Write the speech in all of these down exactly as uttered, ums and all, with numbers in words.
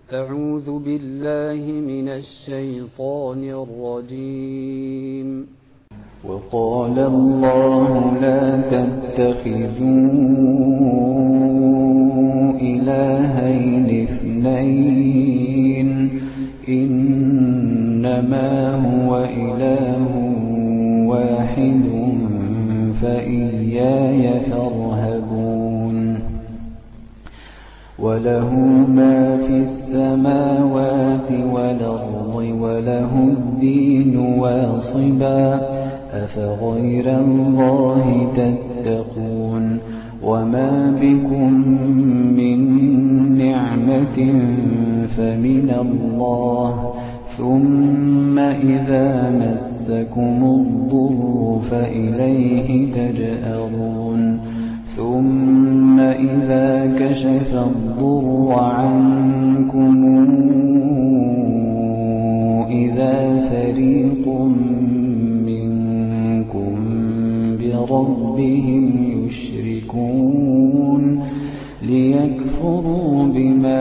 أعوذ بالله من الشيطان الرجيم. وقال الله لا تتخذوا إلهين اثنين إنما هو إله واحد فإياي فارهبون. وله ما في السماوات والأرض وله الدين واصبا أفغير الله تتقون. وما بكم من نعمة فمن الله ثم إذا مسكم الضر فإليه تجأرون. ثم إذا كشف الضر عنكم إذا فريق منكم بربهم يشركون ليكفروا بما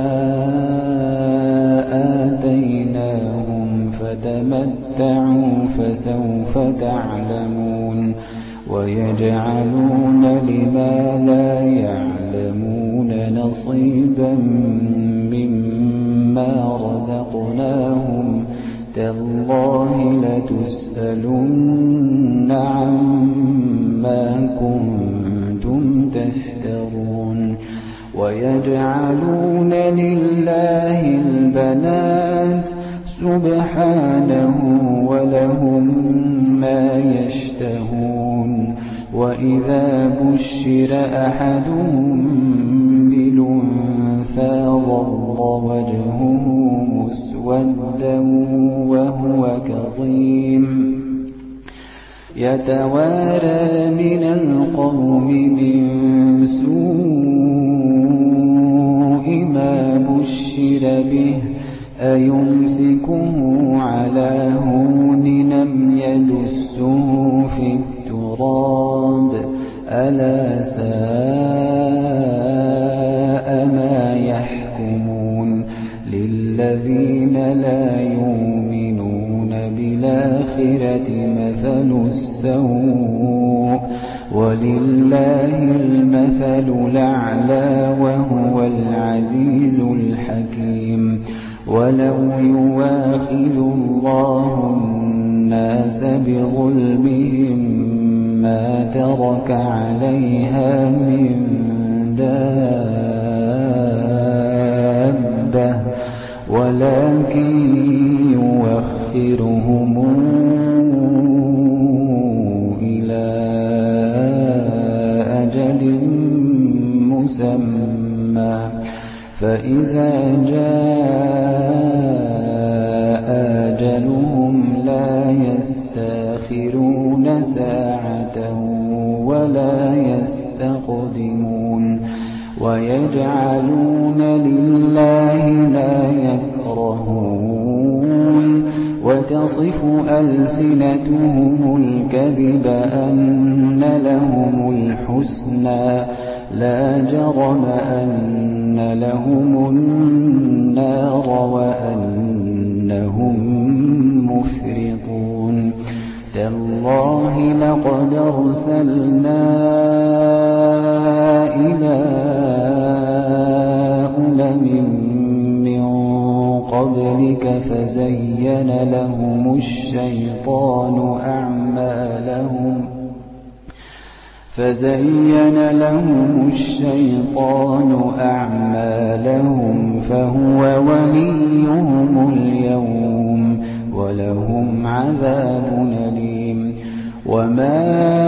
آتيناهم فتمتعوا فسوف تعلمون. ويجعلون لما لا يعلمون نصيبا مما رزقناهم تالله لتسألن عما كنتم تفترون. ويجعلون لله البنات سبحانه ولهم ما يشتهون. وإذا بشر أحدهم بالأنثى ظل وجهه مسودا وهو كظيم يتوارى من القوم من سوء ما بشر به أيمسكه على هون أم يدسه في التراب ألا ساء ما يحكمون. للذين لا يؤمنون بالآخرة مثل السوء ولله المثل الأعلى وهو العزيز الحكيم. ولو يواخذ الله الناس بظلمهم ما ترك عليها من دابة ولكن يوخرهم إلى أجل مسمى فإذا جاء أجلهم لا يستأخرون ساعة ولا يستقدمون. ويجعلون لله ما يكرهون وتصف ألسنتهم الكذب أن لهم الحسنى لا جرم أن لهم النار وأنهم مفرطون. تالله لقد أرسلنا إلى أمم من قبلك فزين لهم الشيطان أعمالهم فزين لهم الشيطان أعمالهم فهو وليهم اليوم ولهم عذاب أليم. وما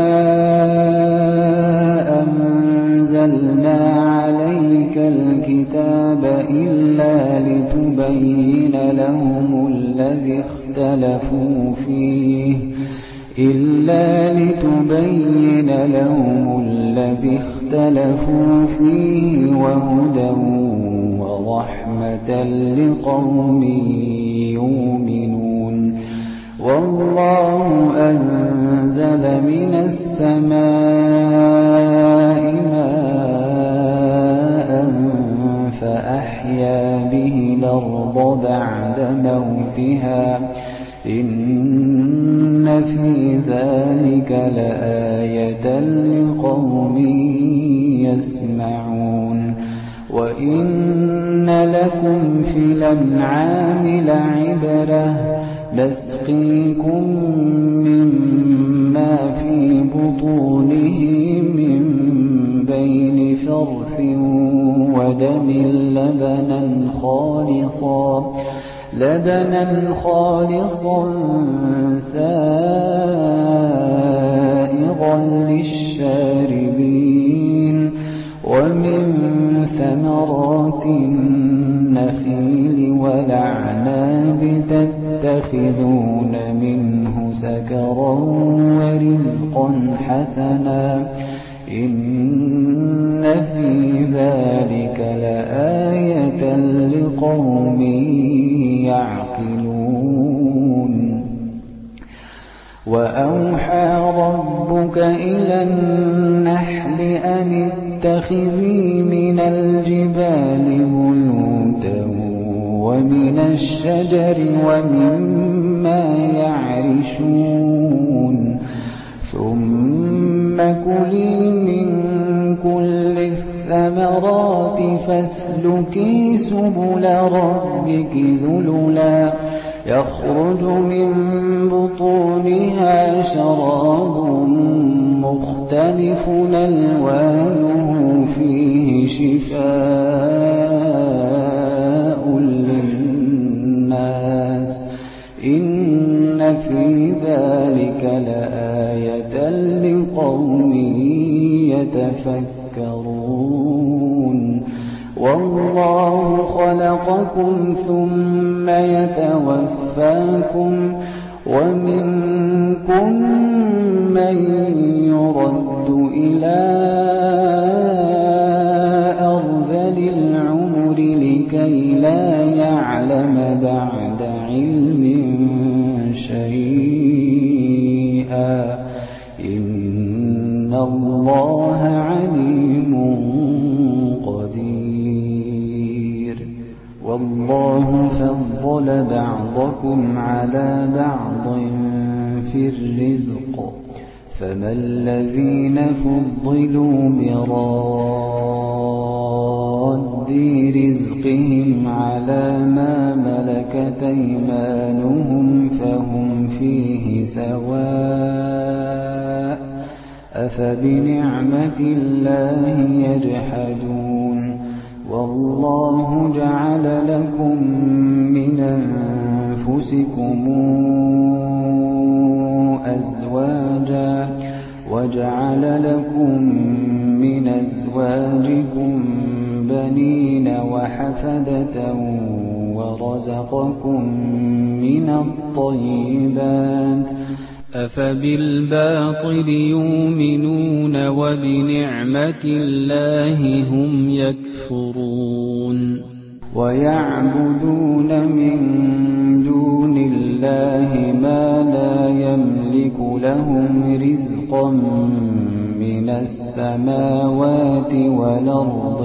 أنزلنا عليك الكتاب إلا لتبين لهم الذي اختلفوا فيه إلا لتبين لهم الذي اختلفوا فيه وهدى ورحمة لقوم يؤمنون. والله أنزل من السماء ماء فأحيا أحيا به الأرض بعد موتها إن في ذلك لآية لقوم يسمعون وإن لكم في الأنعام لعبرة نسقيكم مما في بطونه من بين فرث ودم لبنا خالصا لبنا خالصا سائغا للشاربين ومن ثمرات النخيل والأعناب تتخذون منه سكرا ورزقا حسنا إن في ذلك لآية لقوم يعقلون وأوحى ربك إلى النحل أن اتخذي من الجبال بيوتا ومن الشجر ومما يعرشون ثم كلي من كل الثمرات فاسلكي سبل ربك ذللا يخرج من بطونها شراب مختلف ألوانه فيه شفاء للناس إن في ذلك لآية لقوم يتفكرون والله خلقكم ثم يتوفاكم ومنكم من يرد إلى أرذل العمر لكي لا يعلم بعد علم شيئا إن الله عليم قدير والله فضل بعضكم على بعض في الرزق فما الذين فضلوا براد رزقهم على ما ملكت أيمانهم فهم فيه سواء أفبنعمة الله يجحدون والله جعل لكم من أنفسكم أزواجا وجعل لكم من أزواجكم بنين وحفدة ورزقكم من الطيبات أفبالباطل يؤمنون وبنعمة الله هم يكفرون ويعبدون من دون الله ما لا يملك لهم رزقا من السماوات والأرض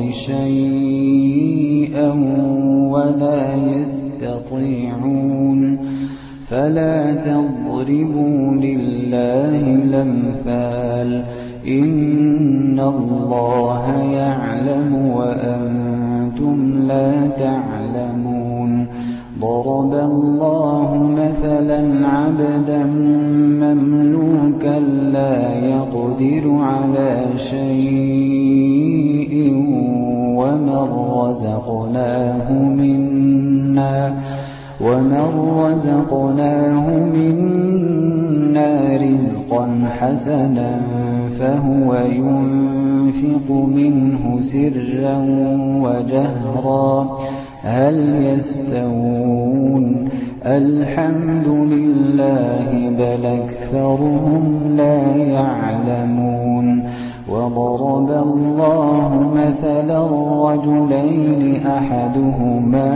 شيئا ولا يستطيعون فلا تضربوا لله الأمثال إن الله يعلم وأنتم لا تعلمون ضرب الله مثلا عبدا مملوكا لا يقدر على شيء ومن رزقناه منا ومن رزقناه منا رزقا حسنا فهو ينفق منه سرا وجهرا هل يستوون الحمد لله بل أكثرهم لا يعلمون وضرب الله مثلا رجلين أحدهما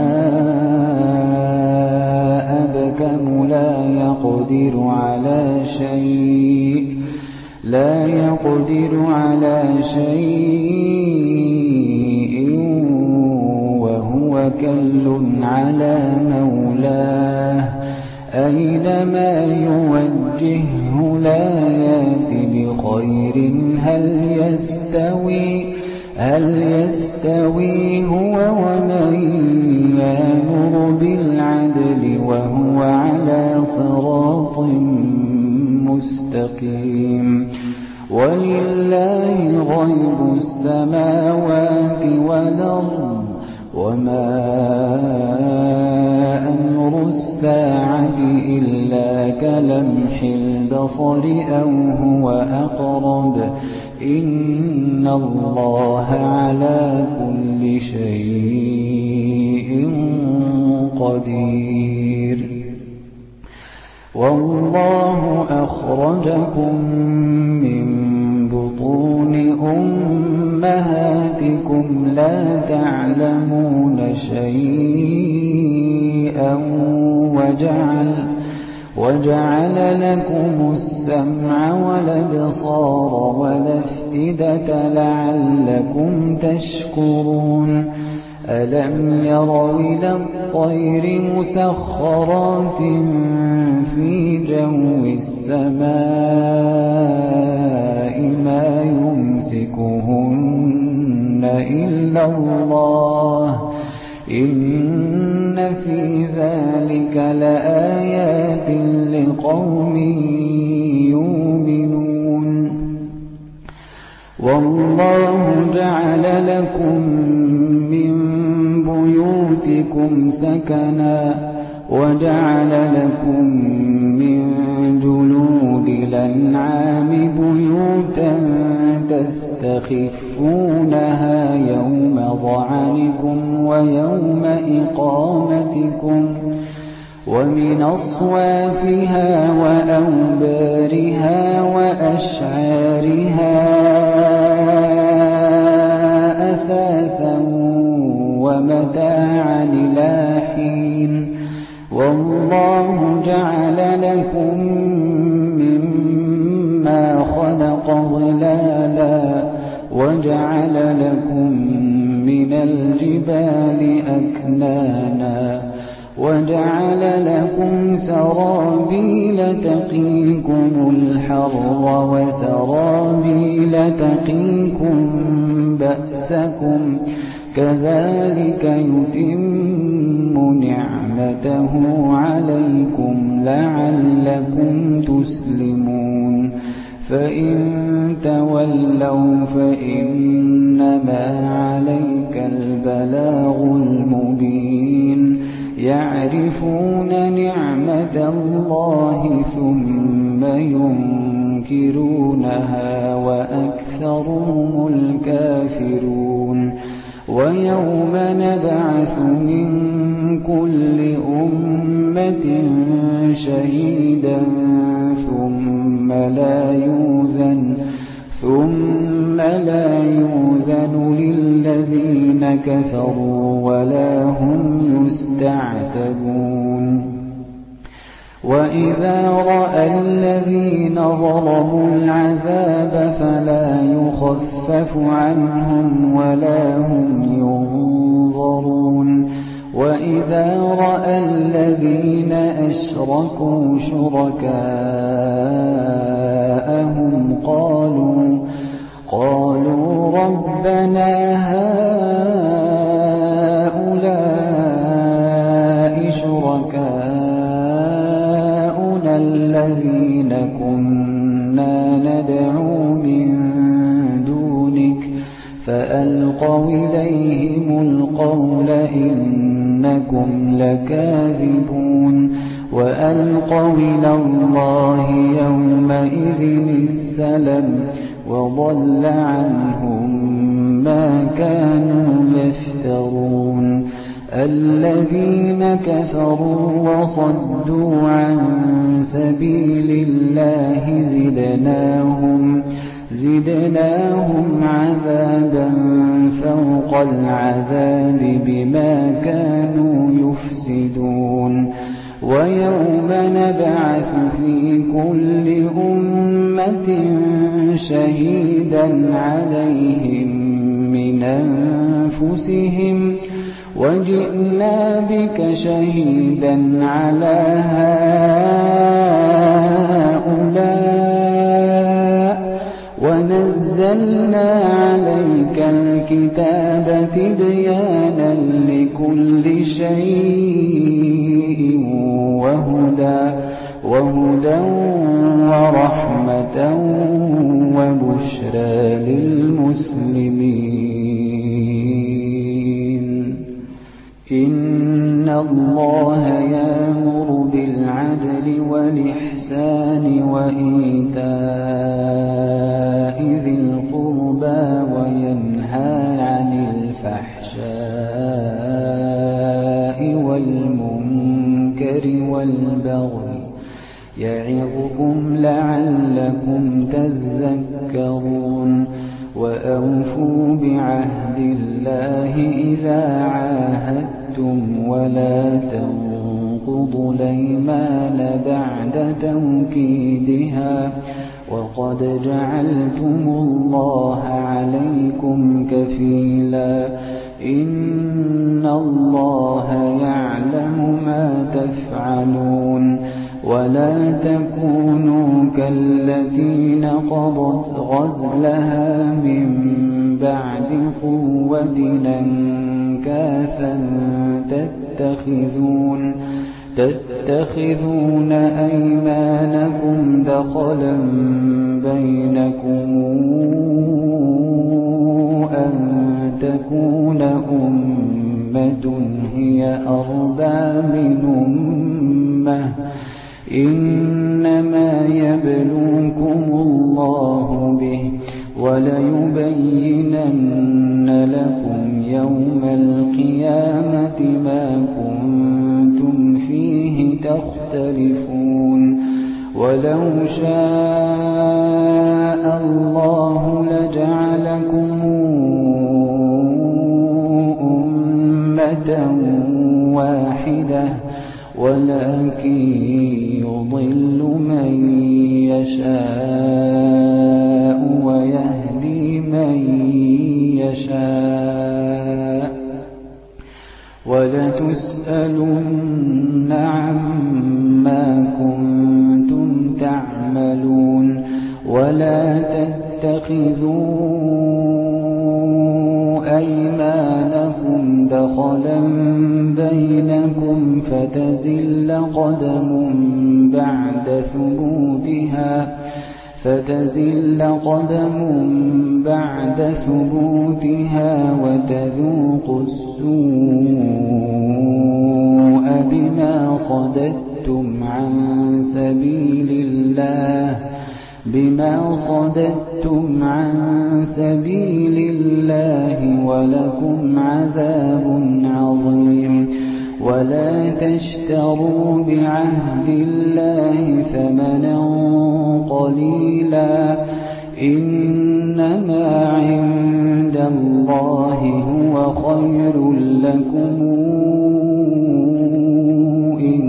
أبكم لا يقدر على شيء لا يقدر على شيء وهو وكل على مولاه أينما يوجهه لا يات بخير هل يستوي هل يستوي هو ومن يأمر بالعدل وهو على صراط مستقيم ولله غيب السماوات والأرض وما أمر الساعة إلا كلمح البصر أو هو أقرب إن الله على كل شيء قدير والله أخرجكم من بطون أمهاتكم لا تعلمون شيئا وجعل وجعل لكم السمع والأبصار والأفئدة لعلكم تشكرون ألم يروا إلى الطير مسخرات في جو السماء ما يمسكهن إلا الله إن في ذلك لآيات لقوم يؤمنون والله جعل لكم من بيوتكم سكنا وجعل لكم من جلود الأنعام بيوتا تستخفونها يوم ظعنكم ويوم إقامتكم ومن أصوافها وأوبارها وأشعارها أثاثا ومتاعا إلى حين والله جعل لكم مما خلق ظلالا وجعل لكم من الجبال أكنانا وجعل لكم سرابيل تقيكم الحر وسرابيل تقيكم بأسكم كذلك يتم نعمته عليكم لعلكم تسلمون فإن تولوا فإنما عليك البلاغ المبين يعرفون نعمة الله ثم ينكرونها وأكثرهم الكافرون ويوم نبعث من كل أمة شهيدا ثم لا يوزن ثم لا يوزن للذين كفروا ولا هم يستعتبون وإذا رأى الذين ظلموا العذاب فلا يخفف عنهم ولا هم ينظرون وإذا رأى الذين أشركوا شركاءهم قالوا قالوا ربنا هؤلاء شركاؤنا الذين كنا ندعو من دونك فألقوا إليهم القول إنكم لكاذبون وألقوا إلى الله يومئذ السلم وضل عنهم ما كانوا يفترون الذين كفروا وصدوا عن سبيل الله زدناهم زدناهم عذابا فوق العذاب بما كانوا يفسدون ويوم نبعث في كل أمة شهيدا عليهم من أنفسهم وجئنا بك شهيدا على هؤلاء ونزلنا عليك الكتاب تبيانا لكل شيء وهدى وهدى ورحمة وبشرى للمسلمين. إن الله يأمر بالعدل والإحسان وإيتاء ذي القربى وينهى عن الفحشاء والمنكر والبغي يعظكم لعلكم تذكرون. وأوفوا بعهد الله إذا عاهدتم ولا تنقضوا الأيمان بعد توكيدها وقد جعلتم الله عليكم كفيلا. إن الله يعلم ما تفعلون. ولا تكونوا كالتي نقضت غزلها من بعد قوة أنكاثا تتخذون تتخذون أيمانكم دخلا بينكم أن تكون أمة هي أربى من أمة إنما يبلوكم الله به وليبينن لكم يوم القيامة ما كنتم فيه تختلفون. ولو شاء الله لجعلكم أمة واحدة ولكن يضل من يشاء ويهدي من يشاء ولتسألن عما كنتم تعملون. ولا تتخذوا أيمانكم دخلا بينكم فتزل قدم بعد ثبوتها فتزل قدم بعد ثبوتها وتذوقوا السوء بما صددتم عن سبيل الله بما صددتم عن سبيل الله ولكم عذاب عظيم. ولا تشتروا بعهد الله ثمنا قليلا إنما عند الله هو خير لكم إن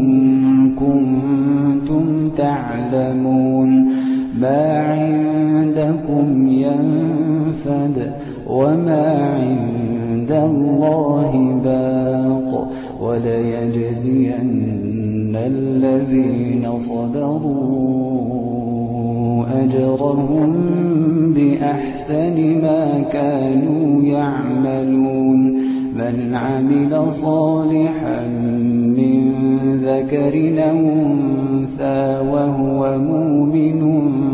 كنتم تعلمون. ما عندكم ينفد وما عند الله باق وليجزين الذين صبروا أجرهم بأحسن ما كانوا يعملون. من عمل صالحا من ذكر أو أنثى وهو مؤمن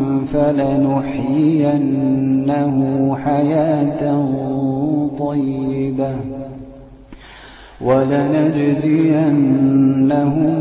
فلنحيينه حياة طيبة ولنجزينهم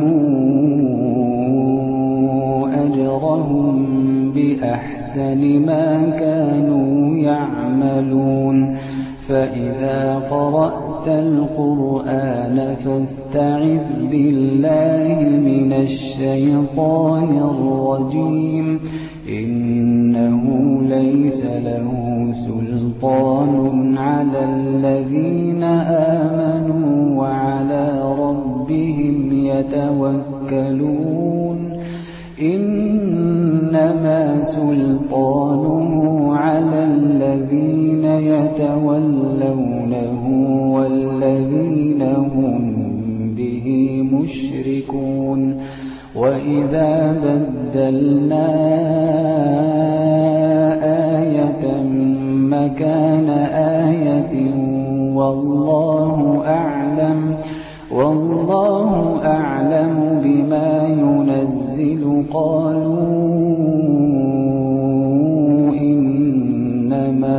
أجرهم بأحسن ما كانوا يعملون. فإذا قرأت القرآن فاستعذ بالله من الشيطان الرجيم. إنه ليس له سلطان على الذين آمنوا وعلى ربهم يتوكلون. إنما سلطانه على الذين يتولونه والذين وإذا بدلنا آية مكان آية والله أعلم والله أعلم بما ينزل قالوا إنما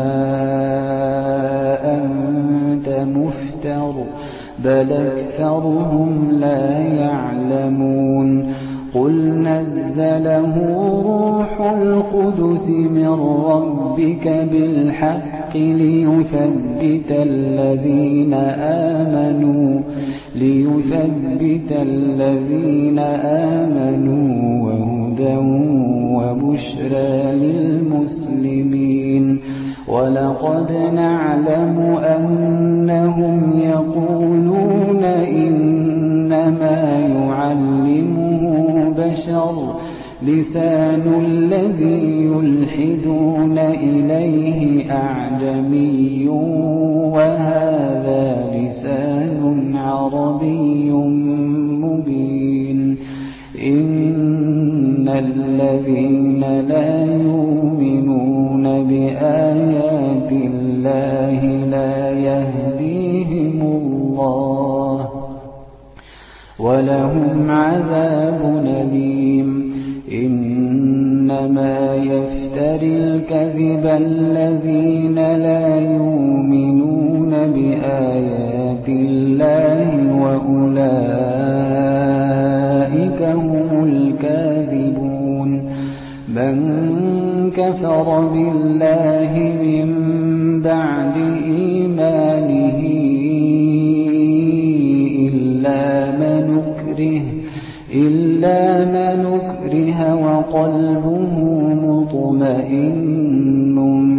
أنت مفتر بل أكثرهم لا يعلمون قل نزله روح القدس من ربك بالحق ليثبت الذين آمنوا ليثبت الذين آمنوا وهدى وبشرى للمسلمين ولقد نعلم أنهم يقولون إنما يعلمه بشر لسان الذي يلحدون إليه أعجمي وهذا لسان عربي مبين إن الذين لا يؤمنون بآيات الله لا يهديهم الله ولهم عذاب أليم إنما يفتري الكذب الذين لا يؤمنون بآيات الله وأولئك هم الكاذبون من كفر بالله من بعد إيمانه إلا من أكره إلا من أكره وقلبه مطمئن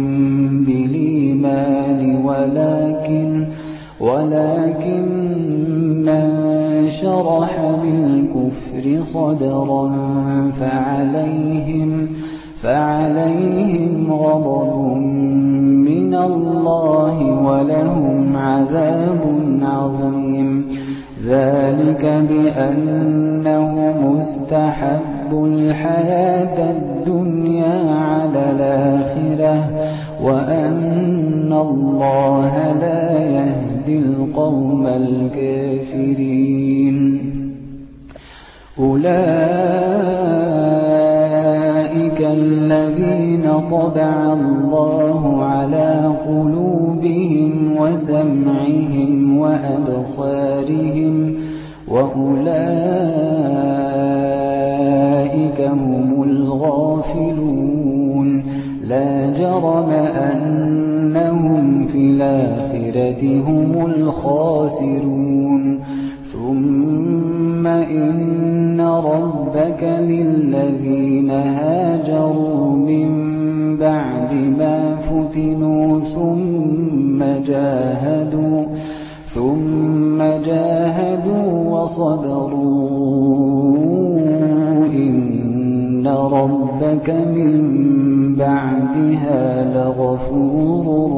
بالإيمان ولكن ولكن من شرح بالكفر صدرا فعليهم فعليهم غضب من الله ولهم عذاب عظيم ذلك بأنه مستحب الحياة الدنيا على الآخرة وأن الله لا يهدي القوم الكافرين أولئك الذين طبع الله على قلوبهم وسمعهم وأبصارهم وأولئك هم الغافلون لا جرم أنهم في الآخرة هم الخاسرون ثم إن ربك للذين هاجروا من بعد ما فتنوا ثم جاهدوا ثم جاهدوا وصبروا إن ربك من بعدها لغفور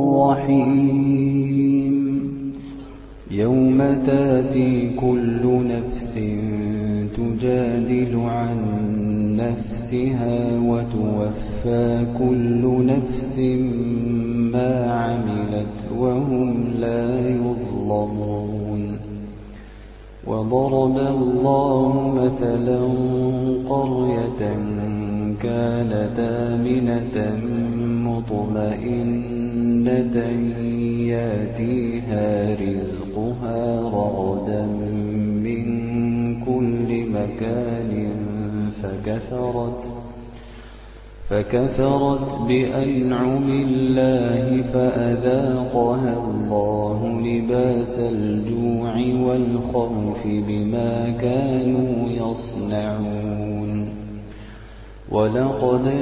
رحيم يوم تاتي كل نفس تجادل عن نفسها وتوفى كل نفس ما عملت وهم لا يظلمون وضرب الله مثلا قرية كانت آمنة مطمئنة ياتيها رزقها رغدا من كل مكان فكفرت فكفرت بأنعم الله فأذاقها الله لباس الجوع والخوف بما كانوا يصنعون ولقد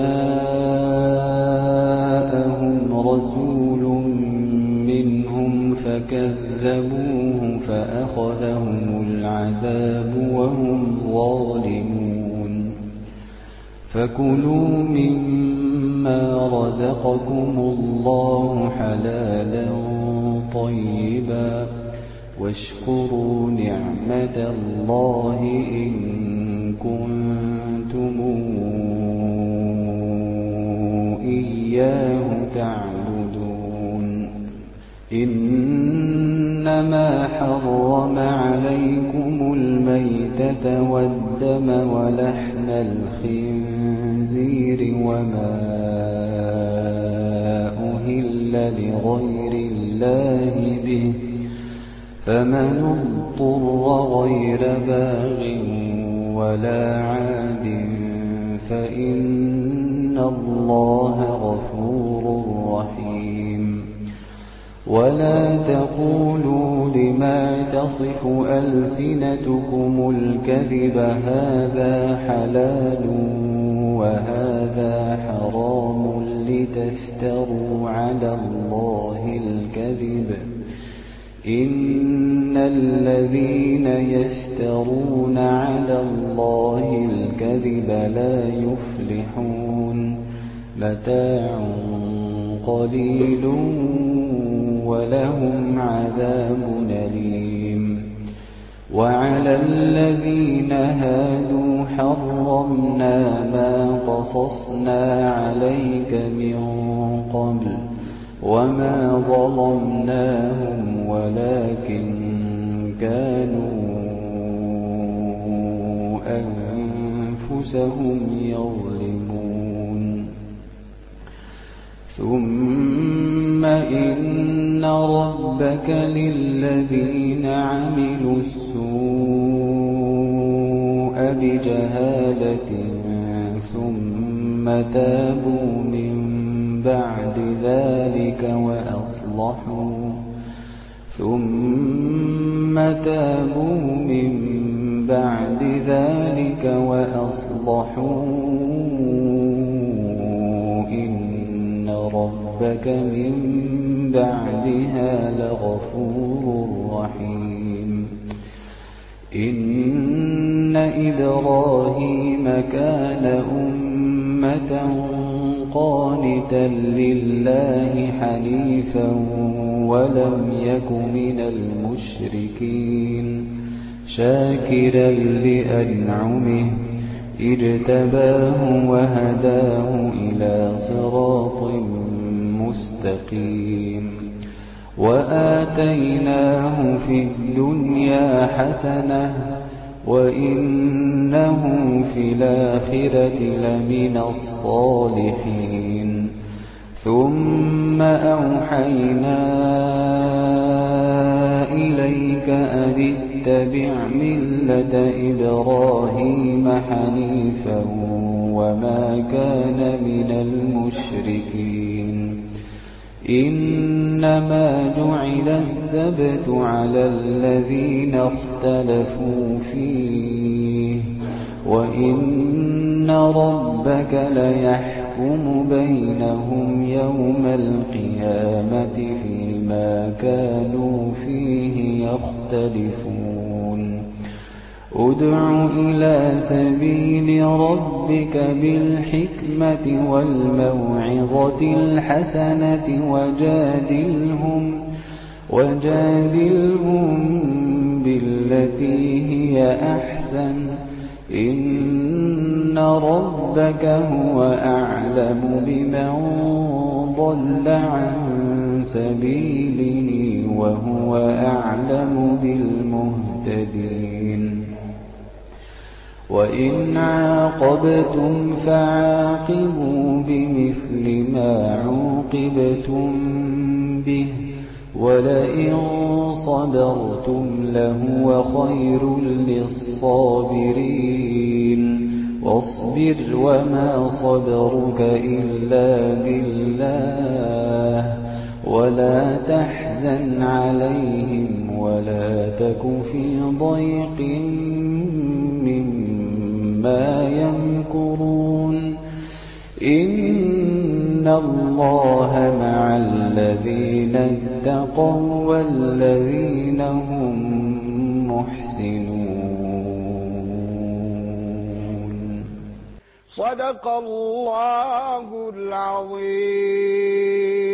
جاءهم رسول منهم فكذبوه فأخذهم العذاب وهم ظالمون فكلوا مما رزقكم الله حلالا طيبا واشكروا نعمة الله إن كنتم إياه تعبدون إنما حرم عليكم الميتة والدم ولحم الخنزير وما أهل لغير الله به فمن اضطر غير باغ ولا عاد فإن الله غفور رحيم ولا تقولوا لما تصف ألسنتكم الكذب هذا حلال وهذا حرام لتفتروا على الله الكذب إن الذين يفترون على الله الكذب لا يفلحون متاع قليل ولهم عذاب أليم وعلى الذين هادوا حرمنا ما قصصنا عليك من قبل وما ظلمناهم ولكن كانوا أنفسهم يظلمون ثم إن ربك للذين عملوا السوء بجهالة ثم تابوا من بعد ذلك وأصلحوا ثم تابوا من بعد ذلك وأصلحوا إن ربك من بعدها لغفور رحيم إن إبراهيم كان أمة قانتا لله حنيفا ولم يك من المشركين شاكرا لأنعمه اجتباه وهداه إلى صراط مستقيم وآتيناه في الدنيا حسنة وإنه في الآخرة لمن الصالحين ثم أوحينا إليك أن اتبع ملة إبراهيم حنيفا وما كان من المشركين إنما جعل السبت على الذين اختلفوا فيه وإن ربك ليحكم بينهم يوم القيامة فيما كانوا فيه يختلفون ادع إلى سبيل ربك بالحكمة والموعظة الحسنة وجادلهم وجادلهم بالتي هي أحسن إن ربك هو أعلم بمن ضل عن سبيله وهو أعلم بالمهتدين وإن عاقبتم فعاقبوا بمثل ما عوقبتم به ولئن صبرتم لهو خير للصابرين واصبر وما صبرك إلا بالله ولا تحزن عليهم ولا تك في ضيق مما يمكرون إن الله مع الذين اتقوا والذين هم محسنون. صدق الله العظيم.